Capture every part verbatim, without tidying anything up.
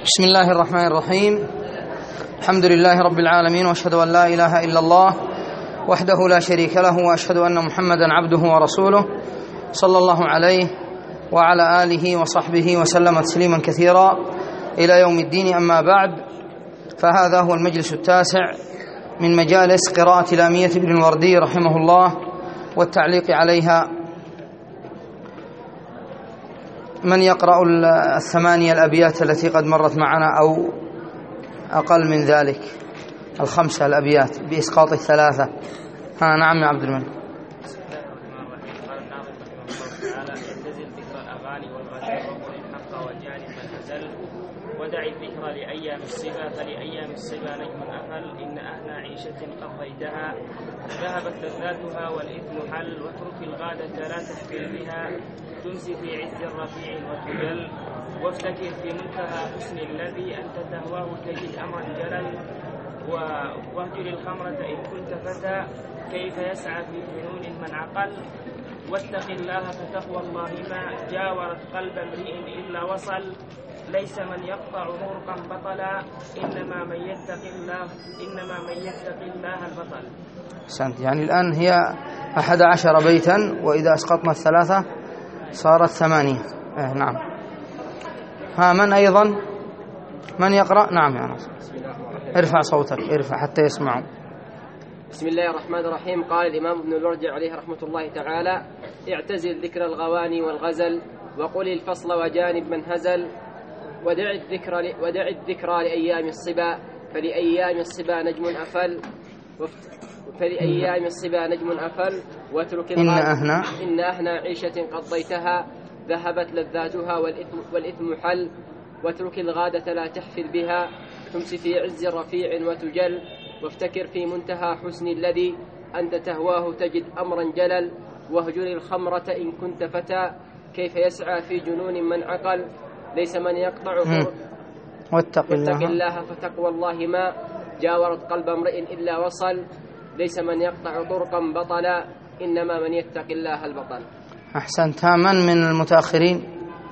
بسم الله الرحمن الرحيم. الحمد لله رب العالمين، واشهد ان لا اله الا الله وحده لا شريك له، واشهد ان محمدا عبده ورسوله صلى الله عليه وعلى اله وصحبه وسلم تسليما كثيرا الى يوم الدين. اما بعد، فهذا هو المجلس التاسع من مجالس قراءة لامية ابن الوردي رحمه الله والتعليق عليها. من يقرأ الثمانية الأبيات التي قد مرت معنا أو أقل من ذلك، الخمسة الأبيات بإسقاط الثلاثة؟ ها نعم يا عبد الملك. بسم الله الرحمن الرحيم. قال الناظم رحمه الله تعالى: اعتزل ذكر الأغاني والغزل وقل الحق وجانب من هزل، ودع الذكر لأيام الصبا فلأيام الصبا نجم أفل، إن أهنى عيشة قضيتها ذهبت لذاتها والإثم حل، واترك الغادة لا تحفل بها تمسي في عز الرفيع وتجل، وافتكر في منتهى حسن الذي أنت تهواه تجد أمرا جلل، واهجر الخمرة إن كنت فتى كيف يسعى في جنون من عقل، واتق الله فتقوى الله ما جاورت قلب امرئ إلا وصل، ليس من يقطع طرقا بطلا إنما من يتق الله إنما من يتق الله البطل. أحسنت. يعني الآن هي أحد عشر بيتا، وإذا أسقطنا الثلاثة صارت ثمانية. آه نعم. ها من أيضا من يقرأ؟ نعم يا ناصر، ارفع صوتك، ارفع حتى يسمعوا. بسم الله الرحمن الرحيم. قال الإمام ابن الوردي عليه رحمة الله تعالى: اعتزل ذكر الغواني والغزل وقل الفصل وجانب من هزل، ودع الذكر ودع الذكرى لأيام الصبا فلأيام الصبا نجم أفل فلأيام الصبا نجم أفل، واترك إن أهنا إن أهنى عيشة قضيتها ذهبت لذاتها والإثم, والإثم حل، واترك الغادة لا تحفل بها تمسي في عز رفيع وتجل، وافتكر في منتهى حسن الذي أنت تهواه تجد أمرا جلل، واهجر الخمرة إن كنت فتى كيف يسعى في جنون من عقل، ليس من يقطع طرق واتق الله, واتق الله فتقوى الله ما جاورت قلب امرئ إلا وصل، ليس من يقطع طرقا بطلا إنما من يتق الله البطل. أحسنت. ها من من المتأخرين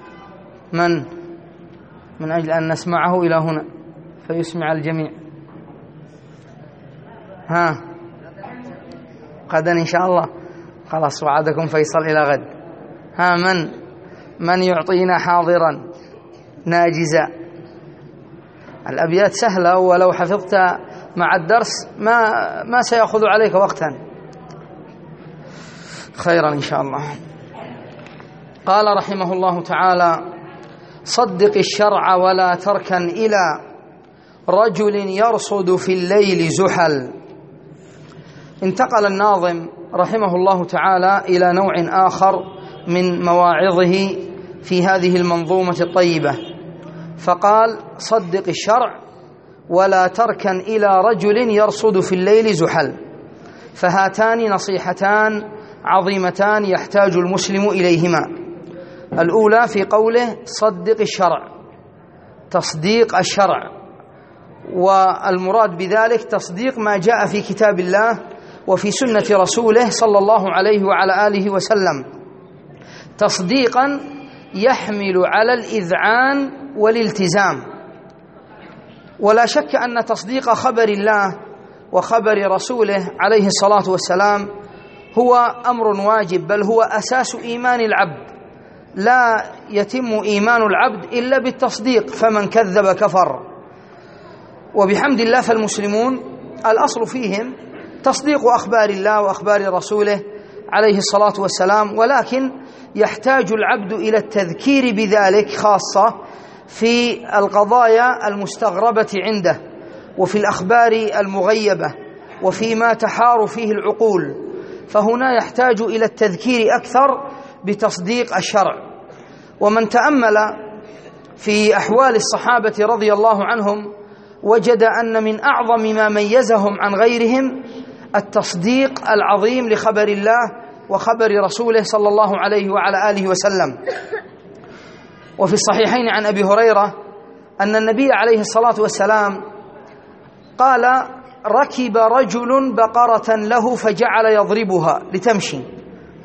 من من أجل أن نسمعه إلى هنا فيسمع الجميع؟ ها غدا إن شاء الله، خلاص وعدكم فيصل إلى غد. ها من من يعطينا حاضرا ناجزا؟ الأبيات سهلة، ولو حفظت مع الدرس ما ما سيأخذ عليك وقتا. خيرا إن شاء الله. قال رحمه الله تعالى: صدق الشرع ولا تركن إلى رجل يرصد في الليل زحل. انتقل الناظم رحمه الله تعالى إلى نوع آخر من مواعظه في هذه المنظومة الطيبة، فقال: صدق الشرع ولا تركن إلى رجل يرصد في الليل زحل. فهاتان نصيحتان عظيمتان يحتاج المسلم إليهما. الأولى في قوله صدق الشرع، تصديق الشرع، والمراد بذلك تصديق ما جاء في كتاب الله وفي سنة رسوله صلى الله عليه وعلى آله وسلم، تصديقا يحمل على الإذعان والالتزام. ولا شك أن تصديق خبر الله وخبر رسوله عليه الصلاة والسلام هو أمر واجب، بل هو أساس إيمان العبد. لا يتم إيمان العبد إلا بالتصديق، فمن كذب كفر. وبحمد الله فالمسلمون الأصل فيهم تصديق أخبار الله وأخبار رسوله عليه الصلاة والسلام، ولكن يحتاج العبد إلى التذكير بذلك، خاصة في القضايا المستغربة عنده وفي الأخبار المغيبة وفيما تحار فيه العقول، فهنا يحتاج إلى التذكير أكثر بتصديق الشرع. ومن تأمل في أحوال الصحابة رضي الله عنهم وجد أن من أعظم ما ميزهم عن غيرهم التصديق العظيم لخبر الله وخبر رسوله صلى الله عليه وعلى آله وسلم. وفي الصحيحين عن أبي هريرة أن النبي عليه الصلاة والسلام قال: ركب رجل بقرة له فجعل يضربها لتمشي.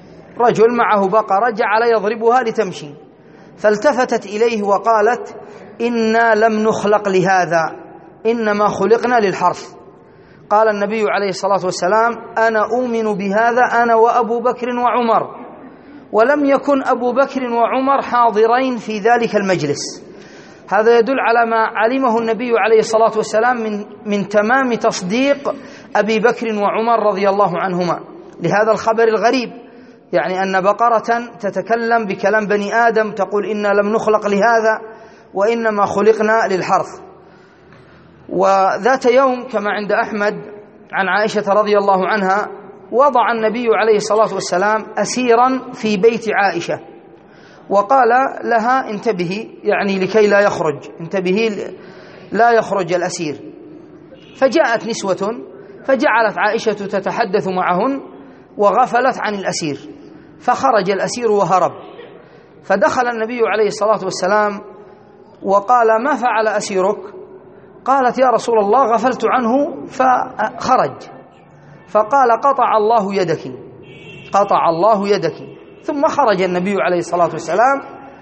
رجل معه بقرة جعل يضربها لتمشي، فالتفتت إليه وقالت: إنا لم نخلق لهذا إنما خلقنا للحرث. قال النبي عليه الصلاة والسلام: أنا أؤمن بهذا أنا وأبو بكر وعمر. ولم يكن أبو بكر وعمر حاضرين في ذلك المجلس. هذا يدل على ما علمه النبي عليه الصلاة والسلام من, من تمام تصديق أبي بكر وعمر رضي الله عنهما لهذا الخبر الغريب، يعني أن بقرة تتكلم بكلام بني آدم تقول إنا لم نخلق لهذا وإنما خلقنا للحرث. وذات يوم كما عند أحمد عن عائشة رضي الله عنها وضع النبي عليه الصلاة والسلام أسيرا في بيت عائشة وقال لها: انتبهي، يعني لكي لا يخرج، انتبهي لا يخرج الأسير. فجاءت نسوة فجعلت عائشة تتحدث معهن وغفلت عن الأسير، فخرج الأسير وهرب. فدخل النبي عليه الصلاة والسلام وقال: ما فعل أسيرك؟ قالت: يا رسول الله غفلت عنه فخرج. فقال: قطع الله يدك، قطع الله يدك. ثم خرج النبي عليه الصلاة والسلام،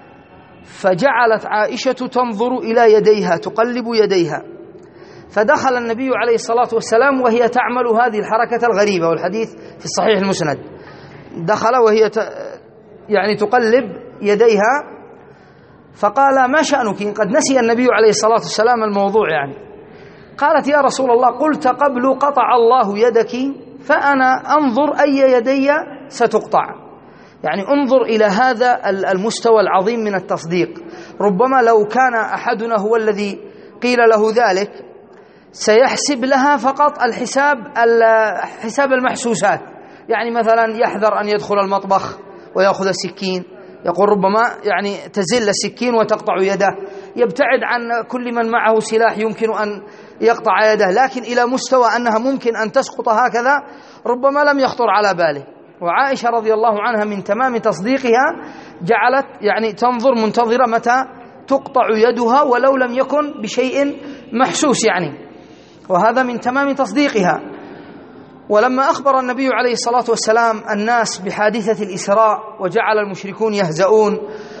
فجعلت عائشة تنظر إلى يديها تقلب يديها. فدخل النبي عليه الصلاة والسلام وهي تعمل هذه الحركة الغريبة، والحديث في الصحيح المسند. دخل وهي ت... يعني تقلب يديها، فقال: ما شأنك؟ قد نسي النبي عليه الصلاة والسلام الموضوع يعني. قالت: يا رسول الله قلت قبل قطع الله يدك، فأنا أنظر أي يدي ستقطع. يعني انظر إلى هذا المستوى العظيم من التصديق. ربما لو كان أحدنا هو الذي قيل له ذلك سيحسب لها فقط الحساب حساب المحسوسات، يعني مثلا يحذر أن يدخل المطبخ ويأخذ السكين، يقول ربما يعني تزل السكين وتقطع يده، يبتعد عن كل من معه سلاح يمكن أن يقطع يده، لكن إلى مستوى أنها ممكن أن تسقط هكذا ربما لم يخطر على باله. وعائشة رضي الله عنها من تمام تصديقها جعلت يعني تنظر منتظرة متى تقطع يدها ولو لم يكن بشيء محسوس يعني، وهذا من تمام تصديقها. ولما أخبر النبي عليه الصلاة والسلام الناس بحادثة الإسراء وجعل المشركون يهزؤون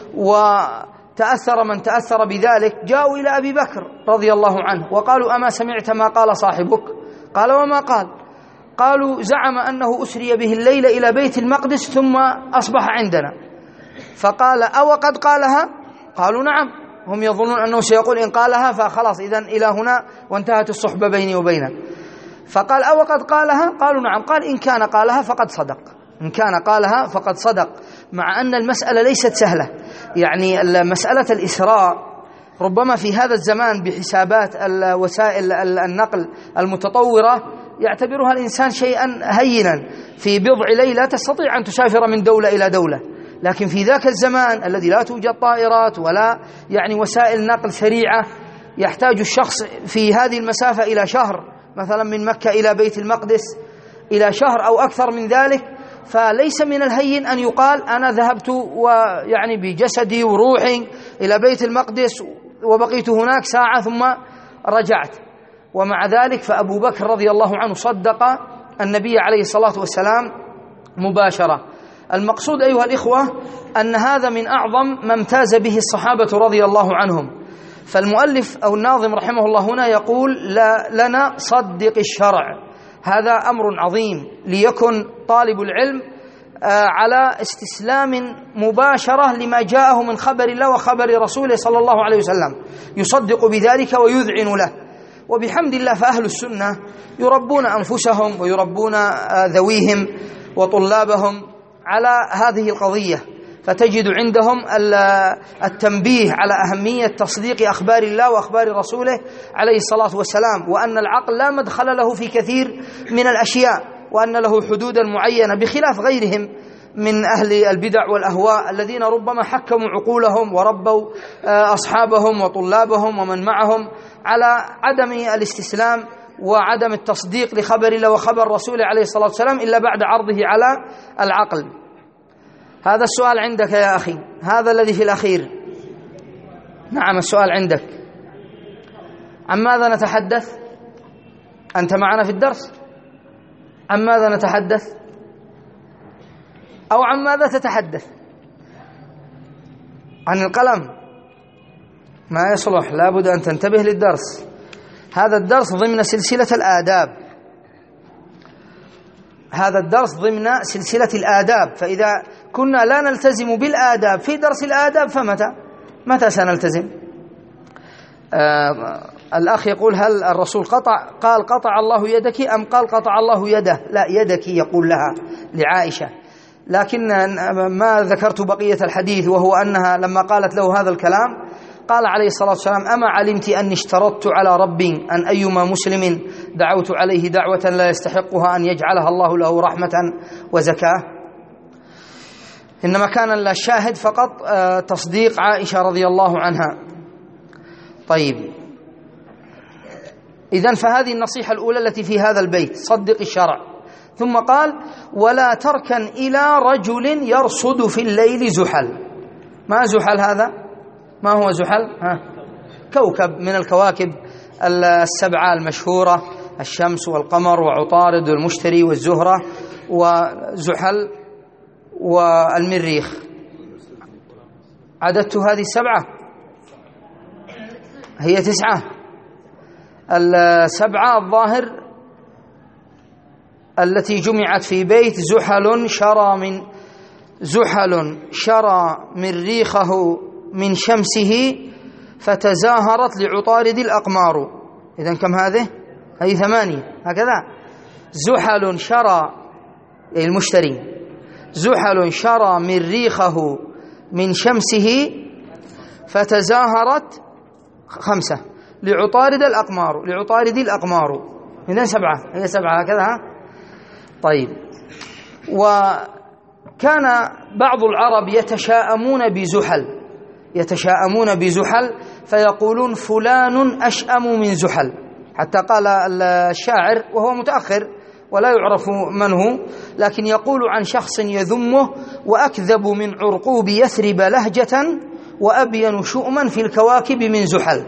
وتأثر من تأثر بذلك، جاءوا إلى أبي بكر رضي الله عنه وقالوا: أما سمعت ما قال صاحبك؟ قال: وما قال؟ قالوا: زعم أنه أسري به الليل إلى بيت المقدس ثم أصبح عندنا. فقال: أو قد قالها؟ قالوا: نعم. هم يظنون أنه سيقول إن قالها فخلاص إذن إلى هنا وانتهت الصحبة بيني وبينه. فقال: أو قد قالها؟ قالوا: نعم. قال: إن كان قالها فقد صدق، إن كان قالها فقد صدق. مع أن المسألة ليست سهلة، يعني مسألة الإسراء ربما في هذا الزمان بحسابات الوسائل النقل المتطورة يعتبرها الإنسان شيئا هينا، في بضع ليلة تستطيع أن تسافر من دولة إلى دولة. لكن في ذاك الزمان الذي لا توجد طائرات ولا يعني وسائل نقل سريعة، يحتاج الشخص في هذه المسافة إلى شهر، مثلا من مكة إلى بيت المقدس إلى شهر أو أكثر من ذلك. فليس من الهين أن يقال أنا ذهبت ويعني بجسدي وروحي إلى بيت المقدس وبقيت هناك ساعة ثم رجعت. ومع ذلك فأبو بكر رضي الله عنه صدق النبي عليه الصلاة والسلام مباشرة. المقصود أيها الإخوة أن هذا من أعظم ما امتاز به الصحابة رضي الله عنهم. فالمؤلف أو الناظم رحمه الله هنا يقول: لا لنا صدق الشرع. هذا أمر عظيم، ليكن طالب العلم على استسلام مباشرة لما جاءه من خبر الله وخبر رسوله صلى الله عليه وسلم، يصدق بذلك ويذعن له. وبحمد الله فأهل السنة يربون أنفسهم ويربون ذويهم وطلابهم على هذه القضية، فتجد عندهم التنبيه على أهمية تصديق أخبار الله وأخبار رسوله عليه الصلاة والسلام، وأن العقل لا مدخل له في كثير من الأشياء، وأن له حدودا معينة، بخلاف غيرهم من أهل البدع والأهواء الذين ربما حكموا عقولهم وربوا أصحابهم وطلابهم ومن معهم على عدم الاستسلام وعدم التصديق لخبر الله وخبر رسوله عليه الصلاة والسلام إلا بعد عرضه على العقل. هذا السؤال عندك يا أخي، هذا الذي في الأخير. نعم، السؤال عندك. عن ماذا نتحدث؟ أنت معنا في الدرس؟ عن ماذا نتحدث؟ أو عن ماذا تتحدث؟ عن القلم؟ ما يصلح، لابد أن تنتبه للدرس. هذا الدرس ضمن سلسلة الآداب، هذا الدرس ضمن سلسلة الآداب، فإذا كنا لا نلتزم بالآداب في درس الآداب فمتى متى سنلتزم؟ آه الأخ يقول هل الرسول قطع قال قطع الله يدك أم قال قطع الله يده؟ لا، يدك يقول لها لعائشة، لكن ما ذكرت بقية الحديث، وهو أنها لما قالت له هذا الكلام قال عليه الصلاة والسلام أما علمت أني اشترطت على ربي أن أيما مسلم دعوت عليه دعوة لا يستحقها أن يجعلها الله له رحمة وزكاة؟ إنما كان الشاهد فقط تصديق عائشة رضي الله عنها. طيب، إذن فهذه النصيحة الأولى التي في هذا البيت، صدق الشرع. ثم قال ولا تركن إلى رجل يرصد في الليل زحل. ما زحل هذا؟ ما هو زحل؟ ها؟ كوكب من الكواكب السبعة المشهورة، الشمس والقمر وعطارد والمشتري والزهرة وزحل والمريخ. عددت هذه السبعة؟ هي تسعة. السبعة الظاهر التي جمعت في بيت زحل شرى من زحل شرى مريخه من شمسه فتزاهرت لعطارد الأقمار. إذن كم هذه؟ هذه ثمانية هكذا. زحل شرى المشتري، زحل شرى مريخه من شمسه فتزاهرت خمسة لعطارد الأقمار، لعطارد الأقمار. إذن سبعة، هي سبعة هكذا. طيب، وكان بعض العرب يتشاءمون بزحل، يتشاءمون بزحل فيقولون فلان أشأم من زحل، حتى قال الشاعر وهو متأخر ولا يعرف من هو، لكن يقول عن شخص يذمه وأكذب من عرقوب يثرب لهجة وأبين شؤما في الكواكب من زحل.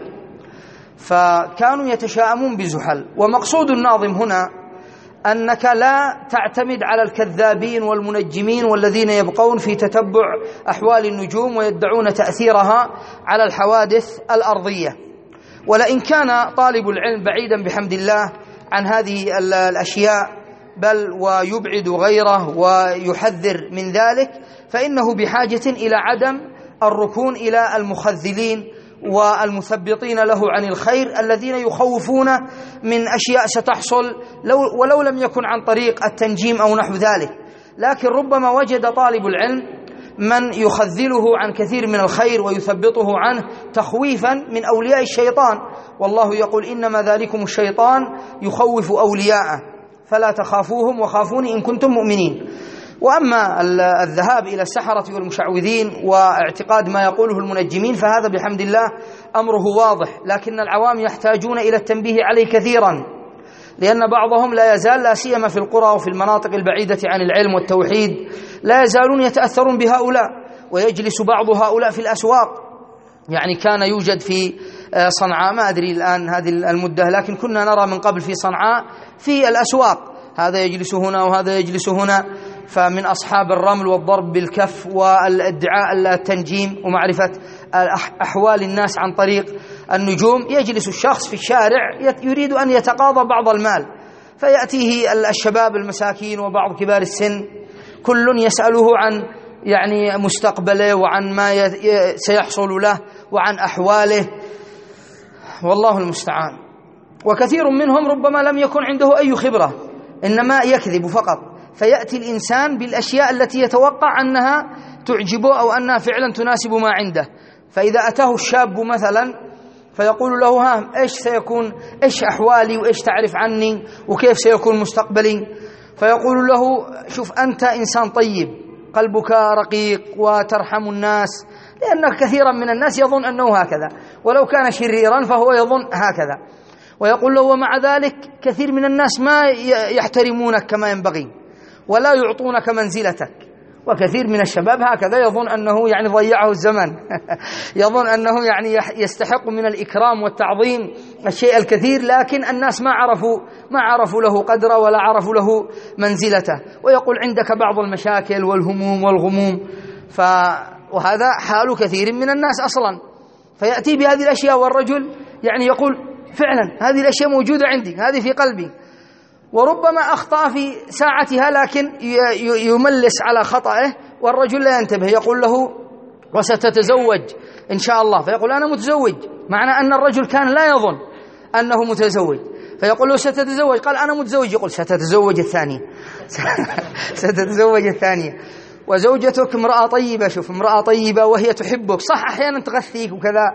فكانوا يتشاءمون بزحل. ومقصود الناظم هنا أنك لا تعتمد على الكذابين والمنجمين والذين يبقون في تتبع أحوال النجوم ويدعون تأثيرها على الحوادث الأرضية. ولئن كان طالب العلم بعيدا بحمد الله عن هذه الأشياء بل ويبعد غيره ويحذر من ذلك، فإنه بحاجة إلى عدم الركون إلى المخذلين والمثبطين له عن الخير الذين يخوفون من أشياء ستحصل لو ولو لم يكن عن طريق التنجيم أو نحو ذلك. لكن ربما وجد طالب العلم من يخذله عن كثير من الخير ويثبطه عنه تخويفا من أولياء الشيطان، والله يقول إنما ذلكم الشيطان يخوف أولياءه فلا تخافوهم وخافوني إن كنتم مؤمنين. وأما الذهاب إلى السحرة والمشعوذين واعتقاد ما يقوله المنجمين فهذا بحمد الله أمره واضح، لكن العوام يحتاجون إلى التنبيه عليه كثيرا، لأن بعضهم لا يزال لا سيما في القرى وفي المناطق البعيدة عن العلم والتوحيد لا يزالون يتأثرون بهؤلاء، ويجلس بعض هؤلاء في الأسواق. يعني كان يوجد في صنعاء، ما أدري الآن هذه المدة، لكن كنا نرى من قبل في صنعاء في الأسواق هذا يجلس هنا وهذا يجلس هنا، فمن أصحاب الرمل والضرب بالكف والادعاء التنجيم ومعرفة أحوال الناس عن طريق النجوم، يجلس الشخص في الشارع يريد أن يتقاضى بعض المال، فيأتيه الشباب المساكين وبعض كبار السن كل يسأله عن يعني مستقبله وعن ما سيحصل له وعن أحواله، والله المستعان. وكثير منهم ربما لم يكن عنده أي خبرة، إنما يكذب فقط، فيأتي الإنسان بالأشياء التي يتوقع أنها تعجبه أو أنها فعلا تناسب ما عنده. فإذا أتاه الشاب مثلا فيقول له ها إيش سيكون، إيش أحوالي وإيش تعرف عني وكيف سيكون مستقبلي، فيقول له شوف أنت إنسان طيب قلبك رقيق وترحم الناس، لأن كثيرا من الناس يظن أنه هكذا، ولو كان شريرا فهو يظن هكذا. ويقول له ومع ذلك كثير من الناس ما يحترمونك كما ينبغي ولا يعطونك منزلتك. وكثير من الشباب هكذا يظن أنه يعني ضيعه الزمن يظن أنه يعني يستحق من الإكرام والتعظيم الشيء الكثير، لكن الناس ما عرفوا ما عرفوا له قدره ولا عرفوا له منزلته، ويقول عندك بعض المشاكل والهموم والغموم. ف وهذا حال كثير من الناس أصلا، فيأتي بهذه الأشياء والرجل يعني يقول فعلا هذه الأشياء موجودة عندي، هذه في قلبي، وربما أخطأ في ساعتها لكن يملس على خطأه والرجل لا ينتبه، يقول له وستتزوج إن شاء الله، فيقول أنا متزوج، معنى أن الرجل كان لا يظن أنه متزوج، فيقول له ستتزوج، قال أنا متزوج، يقول ستتزوج الثانية ستتزوج الثانية. وزوجتك امرأة طيبة، شوف امرأة طيبة وهي تحبك، صح أحيانا تغثيك وكذا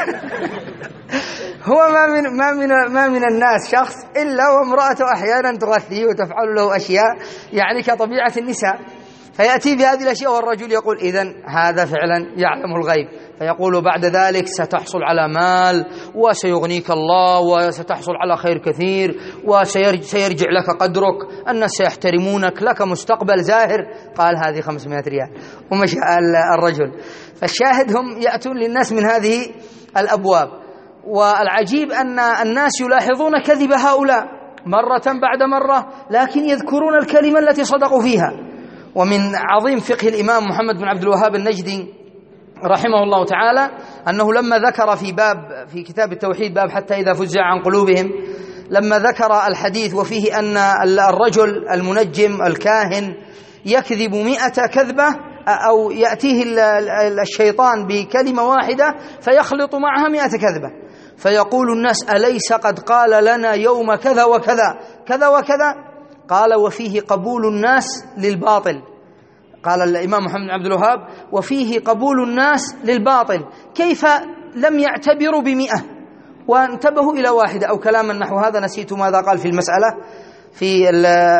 هو ما من ما من ما من الناس شخص إلا وامرأته أحيانا تغثيه وتفعل له أشياء يعني كطبيعة النساء، فيأتي بهذه الأشياء والرجل يقول إذن هذا فعلا يعلم الغيب، فيقول بعد ذلك ستحصل على مال وسيغنيك الله وستحصل على خير كثير وسيرجع لك قدرك، الناس سيحترمونك، لك مستقبل زاهر. قال هذه خمسمائة ريال ومشى الرجل. فالشاهد هم يأتون للناس من هذه الأبواب، والعجيب أن الناس يلاحظون كذب هؤلاء مرة بعد مرة لكن يذكرون الكلمة التي صدقوا فيها. ومن عظيم فقه الإمام محمد بن عبد الوهاب النجدي رحمه الله تعالى أنه لما ذكر في باب في كتاب التوحيد باب حتى إذا فزع عن قلوبهم، لما ذكر الحديث وفيه أن الرجل المنجم الكاهن يكذب مئة كذبة أو يأتيه الشيطان بكلمة واحدة فيخلط معها مئة كذبة، فيقول الناس أليس قد قال لنا يوم كذا وكذا كذا وكذا؟ قال وفيه قبول الناس للباطل. قال الإمام محمد بن عبد الوهاب وفيه قبول الناس للباطل، كيف لم يعتبروا بمئة وانتبهوا إلى واحدة أو كلاما نحو هذا، نسيت ماذا قال في المسألة في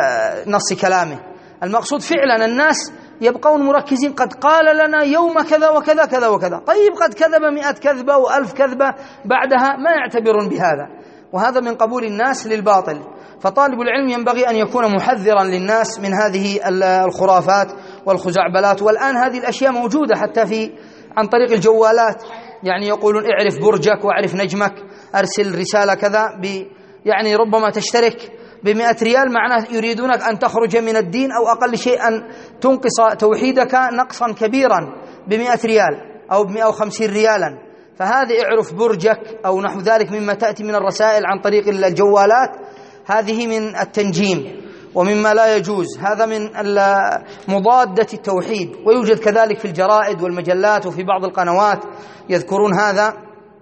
نص كلامه. المقصود فعلا الناس يبقون مركزين، قد قال لنا يوم كذا وكذا كذا وكذا، طيب قد كذب مئة كذبة وألف كذبة بعدها ما يعتبرون بهذا، وهذا من قبول الناس للباطل. فطالب العلم ينبغي أن يكون محذرا للناس من هذه الخرافات والخزعبلات. والآن هذه الأشياء موجودة حتى في عن طريق الجوالات، يعني يقولون اعرف برجك واعرف نجمك، أرسل رسالة كذا ب يعني ربما تشترك بمئة ريال، معناه يريدونك أن تخرج من الدين أو أقل شيء أن تنقص توحيدك نقصا كبيرا بمئة ريال أو بمئة وخمسين ريالا. فهذه اعرف برجك أو نحو ذلك مما تأتي من الرسائل عن طريق الجوالات، هذه من التنجيم ومما لا يجوز، هذا من مضادة التوحيد. ويوجد كذلك في الجرائد والمجلات وفي بعض القنوات يذكرون هذا،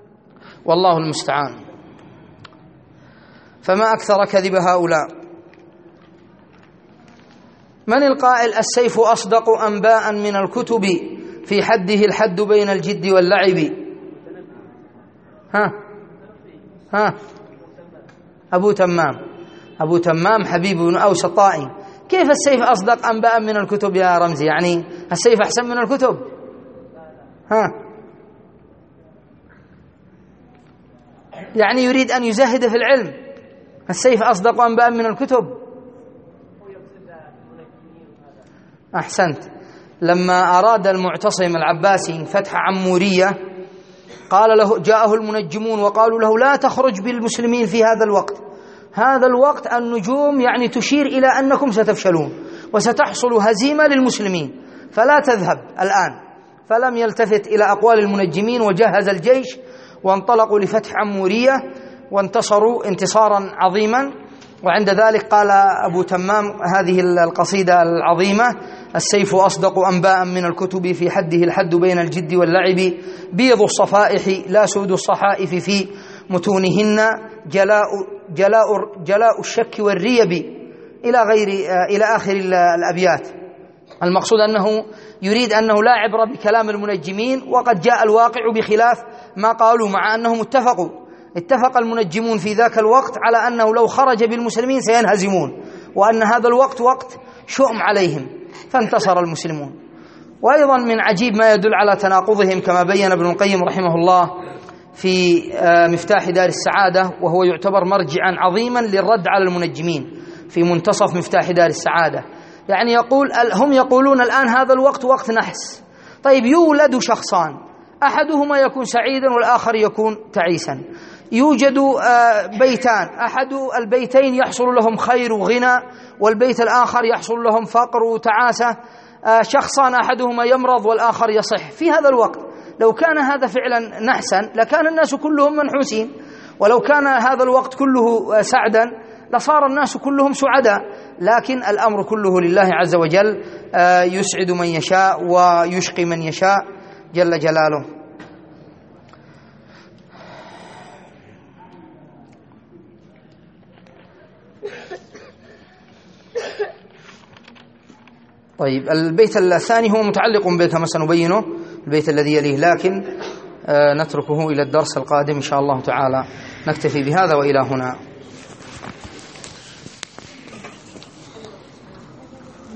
والله المستعان. فما أكثر كذب هؤلاء. من القائل السيف أصدق أنباء من الكتب في حده الحد بين الجد واللعب؟ ها ها أبو تمام أبو تمام حبيب بن أوس الطائي. كيف السيف أصدق أنباء من الكتب يا رمزي؟ يعني السيف أحسن من الكتب؟ ها يعني يريد أن يزهد في العلم، السيف أصدق أنباء من الكتب. أحسنت. لما أراد المعتصم العباسي فتح عمورية قال له، جاءه المنجمون وقالوا له لا تخرج بالمسلمين في هذا الوقت، هذا الوقت النجوم يعني تشير إلى أنكم ستفشلون وستحصل هزيمة للمسلمين، فلا تذهب الآن. فلم يلتفت إلى أقوال المنجمين وجهز الجيش وانطلقوا لفتح عمورية وانتصروا انتصارا عظيما. وعند ذلك قال أبو تمام هذه القصيدة العظيمة: السيف أصدق أنباء من الكتب في حده الحد بين الجد واللعب، بيض الصفائح لا سود الصحائف في متونهن، جلاء جلاء جلاء الشك والريب، إلى غير إلى آخر الأبيات. المقصود أنه يريد أنه لا عبرة بكلام المنجمين، وقد جاء الواقع بخلاف ما قالوا، مع أنهم اتفقوا اتفق المنجمون في ذاك الوقت على أنه لو خرج بالمسلمين سينهزمون، وأن هذا الوقت وقت شؤم عليهم، فانتصر المسلمون. وأيضا من عجيب ما يدل على تناقضهم كما بين ابن القيم رحمه الله في مفتاح دار السعادة، وهو يعتبر مرجعا عظيما للرد على المنجمين في منتصف مفتاح دار السعادة. يعني يقول هم يقولون الآن هذا الوقت وقت نحس، طيب يولد شخصان، أحدهما يكون سعيدا والآخر يكون تعيسا، يوجد بيتان، أحد البيتين يحصل لهم خير وغنى والبيت الآخر يحصل لهم فقر وتعاسة، شخصان أحدهما يمرض والآخر يصح في هذا الوقت، لو كان هذا فعلا نحسا لكان الناس كلهم منحوسين، ولو كان هذا الوقت كله سعدا لصار الناس كلهم سعداء، لكن الأمر كله لله عز وجل، يسعد من يشاء ويشقي من يشاء جل جلاله. طيب البيت الثاني هو متعلق به كما سنبينه، البيت الذي يليه، لكن نتركه إلى الدرس القادم إن شاء الله تعالى. نكتفي بهذا وإلى هنا.